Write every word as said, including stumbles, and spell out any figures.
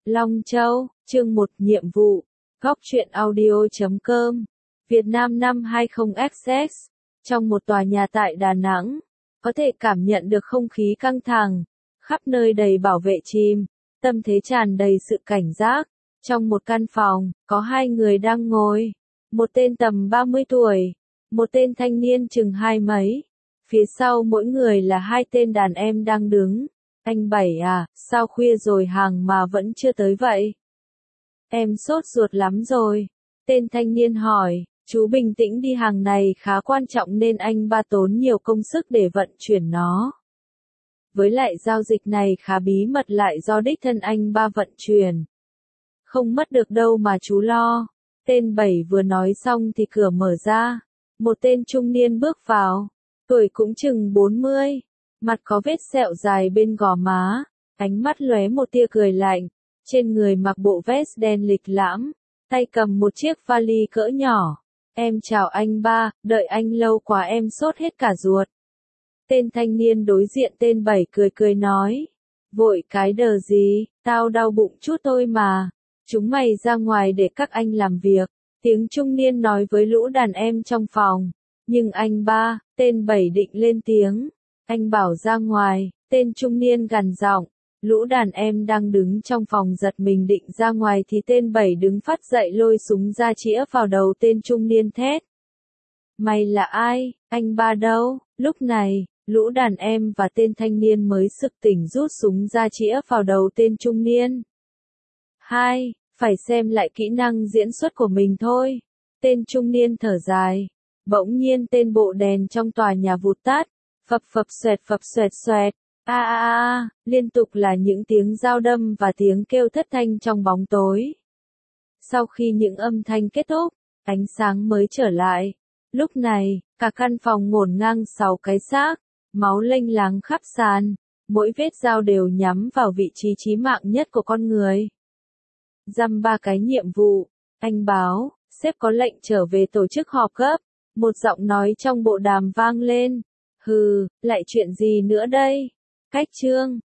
Long Châu, chương một nhiệm vụ, góc truyện audio chấm com, Việt Nam năm hai không X X, trong một tòa nhà tại Đà Nẵng, có thể cảm nhận được không khí căng thẳng, khắp nơi đầy bảo vệ chìm, tâm thế tràn đầy sự cảnh giác. Trong một căn phòng, có hai người đang ngồi, một tên tầm ba mươi tuổi, một tên thanh niên chừng hai mấy, phía sau mỗi người là hai tên đàn em đang đứng. Anh Bảy à, sao khuya rồi hàng mà vẫn chưa tới vậy? Em sốt ruột lắm rồi. Tên thanh niên hỏi, chú bình tĩnh đi, hàng này khá quan trọng nên anh ba tốn nhiều công sức để vận chuyển nó. Với lại giao dịch này khá bí mật, lại do đích thân anh ba vận chuyển. Không mất được đâu mà chú lo. Tên Bảy vừa nói xong thì cửa mở ra. Một tên trung niên bước vào, tuổi cũng chừng bốn mươi. Mặt có vết sẹo dài bên gò má, ánh mắt lóe một tia cười lạnh, trên người mặc bộ vest đen lịch lãm, tay cầm một chiếc vali cỡ nhỏ. Em chào anh ba, đợi anh lâu quá em sốt hết cả ruột. Tên thanh niên đối diện tên Bảy cười cười nói, vội cái đờ gì, tao đau bụng chút thôi mà, chúng mày ra ngoài để các anh làm việc. Tiếng trung niên nói với lũ đàn em trong phòng, nhưng anh ba, tên Bảy định lên tiếng. Anh bảo ra ngoài, tên trung niên gằn giọng, lũ đàn em đang đứng trong phòng giật mình định ra ngoài thì tên Bảy đứng phát dậy lôi súng ra chĩa vào đầu tên trung niên thét. Mày là ai, anh ba đâu? Lúc này, lũ đàn em và tên thanh niên mới sực tỉnh rút súng ra chĩa vào đầu tên trung niên. Hai, phải xem lại kỹ năng diễn xuất của mình thôi. Tên trung niên thở dài, bỗng nhiên tên bộ đèn trong tòa nhà vụt tắt. Phập phập xoẹt phập xoẹt xoẹt, a a a, liên tục là những tiếng dao đâm và tiếng kêu thất thanh trong bóng tối. Sau khi những âm thanh kết thúc, ánh sáng mới trở lại. Lúc này, cả căn phòng ngổn ngang sáu cái xác, máu lênh láng khắp sàn, mỗi vết dao đều nhắm vào vị trí chí mạng nhất của con người. Dăm ba cái nhiệm vụ, anh báo, sếp có lệnh trở về tổ chức họp gấp, một giọng nói trong bộ đàm vang lên. Hừ, lại chuyện gì nữa đây? Cách chương,